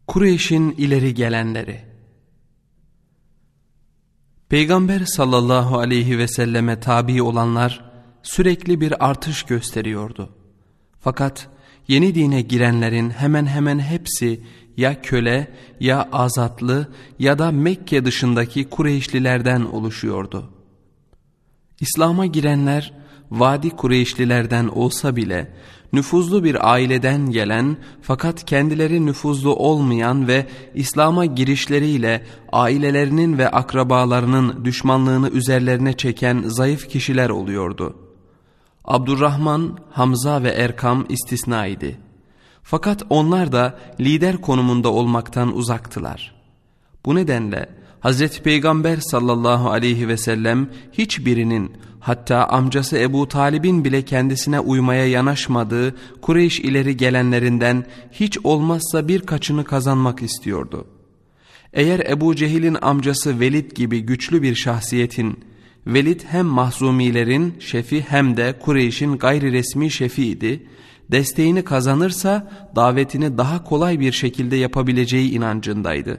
Kureyş'in ileri gelenleri. Peygamber sallallahu aleyhi ve selleme tabi olanlar sürekli bir artış gösteriyordu. Fakat yeni dine girenlerin hemen hemen hepsi ya köle ya azatlı ya da Mekke dışındaki Kureyşlilerden oluşuyordu. İslam'a girenler Vadi Kureyşlilerden olsa bile nüfuzlu bir aileden gelen fakat kendileri nüfuzlu olmayan ve İslam'a girişleriyle ailelerinin ve akrabalarının düşmanlığını üzerlerine çeken zayıf kişiler oluyordu. Abdurrahman, Hamza ve Erkam istisna idi. Fakat onlar da lider konumunda olmaktan uzaktılar. Bu nedenle Hazreti Peygamber sallallahu aleyhi ve sellem hiçbirinin, hatta amcası Ebu Talib'in bile kendisine uymaya yanaşmadığı Kureyş ileri gelenlerinden hiç olmazsa birkaçını kazanmak istiyordu. Eğer Ebu Cehil'in amcası Velid gibi güçlü bir şahsiyetin, Velid hem Mahzumilerin şefi hem de Kureyş'in gayri resmi şefiydi, desteğini kazanırsa davetini daha kolay bir şekilde yapabileceği inancındaydı.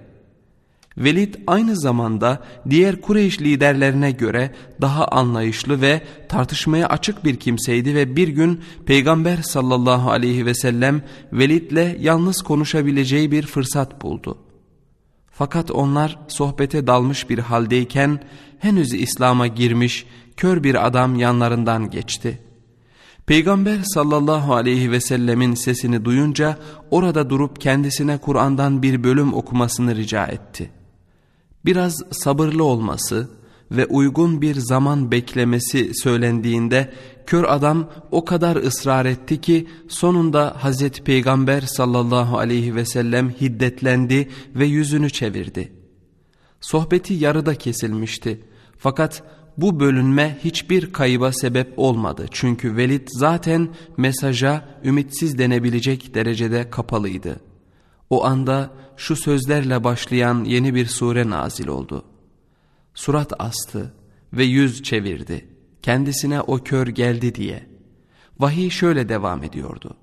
Velid aynı zamanda diğer Kureyş liderlerine göre daha anlayışlı ve tartışmaya açık bir kimseydi ve bir gün Peygamber sallallahu aleyhi ve sellem Velid'le yalnız konuşabileceği bir fırsat buldu. Fakat onlar sohbete dalmış bir haldeyken henüz İslam'a girmiş kör bir adam yanlarından geçti. Peygamber sallallahu aleyhi ve sellemin sesini duyunca orada durup kendisine Kur'an'dan bir bölüm okumasını rica etti. Biraz sabırlı olması ve uygun bir zaman beklemesi söylendiğinde kör adam o kadar ısrar etti ki sonunda Hazreti Peygamber sallallahu aleyhi ve sellem hiddetlendi ve yüzünü çevirdi. Sohbeti yarıda kesilmişti. Fakat bu bölünme hiçbir kayıba sebep olmadı. Çünkü Velid zaten mesaja ümitsiz denebilecek derecede kapalıydı. O anda şu sözlerle başlayan yeni bir sure nazil oldu. Surat astı ve yüz çevirdi. Kendisine o kör geldi diye. Vahiy şöyle devam ediyordu.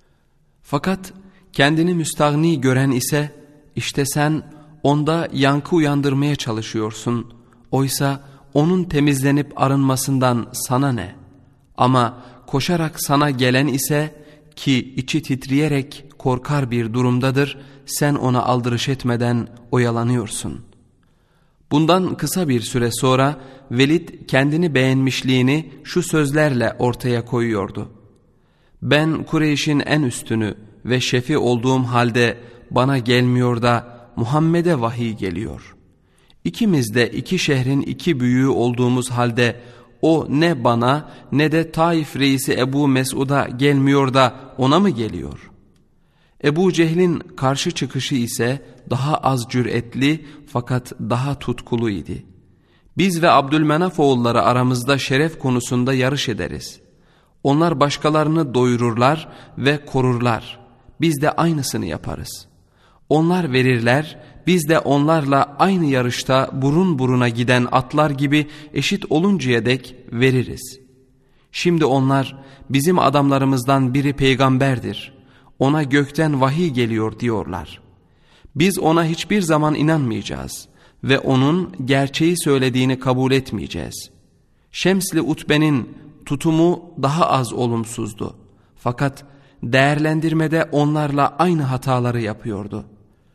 Fakat kendini müstahni gören ise işte sen onda yankı uyandırmaya çalışıyorsun. Oysa onun temizlenip arınmasından sana ne? Ama koşarak sana gelen ise ki içi titreyerek korkar bir durumdadır, sen ona aldırış etmeden oyalanıyorsun. Bundan kısa bir süre sonra Velid kendini beğenmişliğini şu sözlerle ortaya koyuyordu. Ben Kureyş'in en üstünü ve şefi olduğum halde bana gelmiyor da Muhammed'e vahiy geliyor. İkimiz de iki şehrin iki büyüğü olduğumuz halde o ne bana ne de Taif reisi Ebu Mesud'a gelmiyor da ona mı geliyor? Ebu Cehil'in karşı çıkışı ise daha az cüretli fakat daha tutkulu idi. Biz ve Abdülmenaf oğulları aramızda şeref konusunda yarış ederiz. Onlar başkalarını doyururlar ve korurlar. Biz de aynısını yaparız. Onlar verirler, biz de onlarla aynı yarışta burun buruna giden atlar gibi eşit oluncaya dek veririz. Şimdi onlar bizim adamlarımızdan biri peygamberdir. Ona gökten vahiy geliyor diyorlar. Biz ona hiçbir zaman inanmayacağız ve onun gerçeği söylediğini kabul etmeyeceğiz. Şemsli Utbe'nin tutumu daha az olumsuzdu. Fakat değerlendirmede onlarla aynı hataları yapıyordu.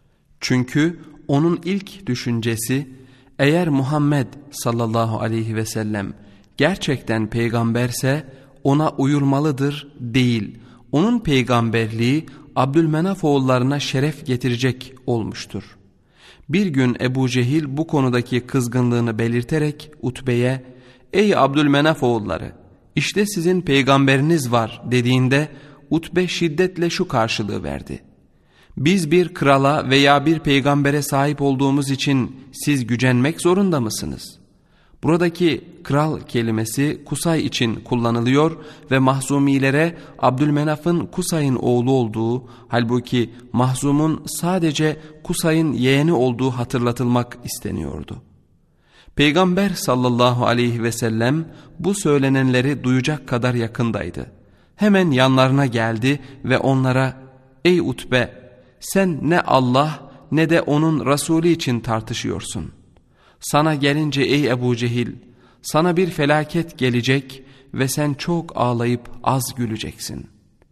Çünkü onun ilk düşüncesi eğer Muhammed sallallahu aleyhi ve sellem gerçekten peygamberse ona uyulmalıdır değil. Onun peygamberliği Abdülmenaf oğullarına şeref getirecek olmuştur. Bir gün Ebu Cehil bu konudaki kızgınlığını belirterek Utbe'ye ''Ey Abdülmenaf oğulları, işte sizin peygamberiniz var.'' dediğinde Utbe şiddetle şu karşılığı verdi. ''Biz bir krala veya bir peygambere sahip olduğumuz için siz gücenmek zorunda mısınız?'' Buradaki kral kelimesi Kusay için kullanılıyor ve Mahzumilere Abdülmenaf'ın Kusay'ın oğlu olduğu, halbuki Mahzum'un sadece Kusay'ın yeğeni olduğu hatırlatılmak isteniyordu. Peygamber sallallahu aleyhi ve sellem bu söylenenleri duyacak kadar yakındaydı. Hemen yanlarına geldi ve onlara ''Ey Utbe, sen ne Allah ne de onun Resulü için tartışıyorsun. Sana gelince ey Ebu Cehil, sana bir felaket gelecek ve sen çok ağlayıp az güleceksin.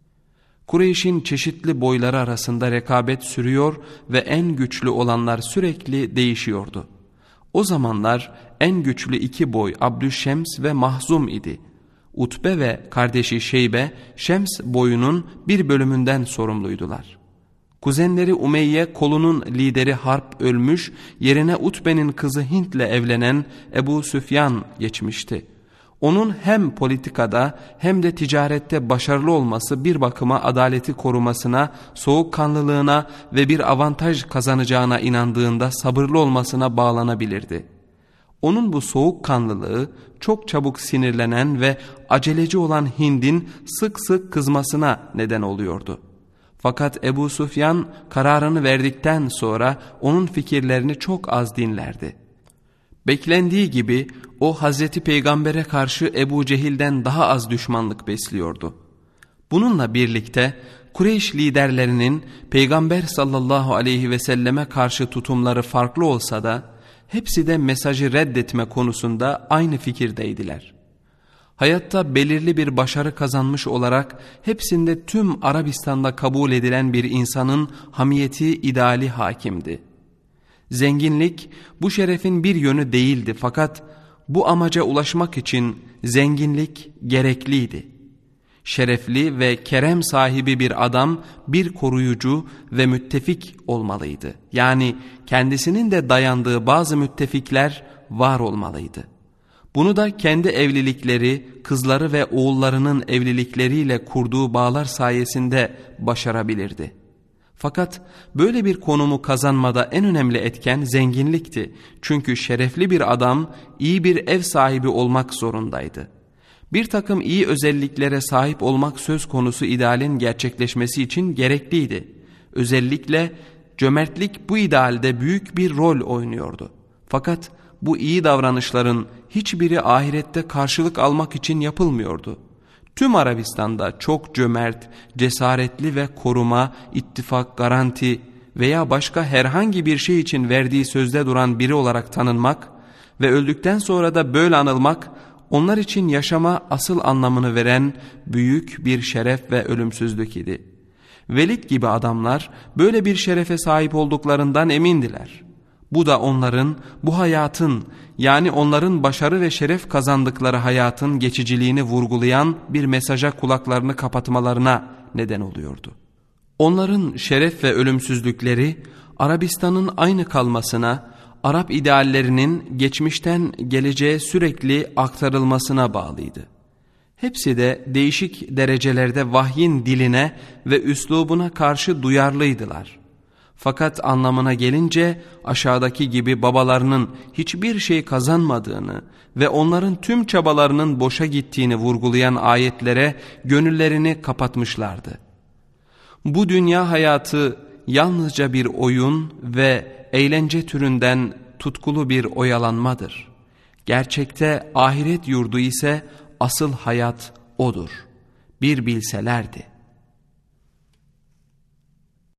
Kureyş'in çeşitli boyları arasında rekabet sürüyor ve en güçlü olanlar sürekli değişiyordu. O zamanlar en güçlü iki boy Abdüşşems ve Mahzum idi. Utbe ve kardeşi Şeybe, Şems boyunun bir bölümünden sorumluydular. Kuzenleri Umeyye kolunun lideri Harp ölmüş, yerine Utbe'nin kızı Hint'le evlenen Ebu Süfyan geçmişti. Onun hem politikada hem de ticarette başarılı olması bir bakıma adaleti korumasına, soğukkanlılığına ve bir avantaj kazanacağına inandığında sabırlı olmasına bağlanabilirdi. Onun bu soğukkanlılığı çok çabuk sinirlenen ve aceleci olan Hind'in sık sık kızmasına neden oluyordu. Fakat Ebu Süfyan kararını verdikten sonra onun fikirlerini çok az dinlerdi. Beklendiği gibi o Hazreti Peygamber'e karşı Ebu Cehil'den daha az düşmanlık besliyordu. Bununla birlikte Kureyş liderlerinin Peygamber sallallahu aleyhi ve selleme karşı tutumları farklı olsa da hepsi de mesajı reddetme konusunda aynı fikirdeydiler. Hayatta belirli bir başarı kazanmış olarak hepsinde tüm Arabistan'da kabul edilen bir insanın hamiyeti ideali hakimdi. Zenginlik bu şerefin bir yönü değildi fakat bu amaca ulaşmak için zenginlik gerekliydi. Şerefli ve kerem sahibi bir adam bir koruyucu ve müttefik olmalıydı. Yani kendisinin de dayandığı bazı müttefikler var olmalıydı. Bunu da kendi evlilikleri, kızları ve oğullarının evlilikleriyle kurduğu bağlar sayesinde başarabilirdi. Fakat böyle bir konumu kazanmada en önemli etken zenginlikti. Çünkü şerefli bir adam iyi bir ev sahibi olmak zorundaydı. Bir takım iyi özelliklere sahip olmak söz konusu idealin gerçekleşmesi için gerekliydi. Özellikle cömertlik bu idealde büyük bir rol oynuyordu. Fakat bu iyi davranışların hiçbiri ahirette karşılık almak için yapılmıyordu. Tüm Arabistan'da çok cömert, cesaretli ve koruma, ittifak, garanti veya başka herhangi bir şey için verdiği sözde duran biri olarak tanınmak ve öldükten sonra da böyle anılmak, onlar için yaşama asıl anlamını veren büyük bir şeref ve ölümsüzlük idi. Velid gibi adamlar böyle bir şerefe sahip olduklarından emindiler. Bu da onların bu hayatın, yani onların başarı ve şeref kazandıkları hayatın geçiciliğini vurgulayan bir mesaja kulaklarını kapatmalarına neden oluyordu. Onların şeref ve ölümsüzlükleri Arabistan'ın aynı kalmasına, Arap ideallerinin geçmişten geleceğe sürekli aktarılmasına bağlıydı. Hepsi de değişik derecelerde vahyin diline ve üslubuna karşı duyarlıydılar. Fakat anlamına gelince aşağıdaki gibi babalarının hiçbir şey kazanmadığını ve onların tüm çabalarının boşa gittiğini vurgulayan ayetlere gönüllerini kapatmışlardı. Bu dünya hayatı yalnızca bir oyun ve eğlence türünden tutkulu bir oyalanmadır. Gerçekte ahiret yurdu ise asıl hayat odur. Bir bilselerdi.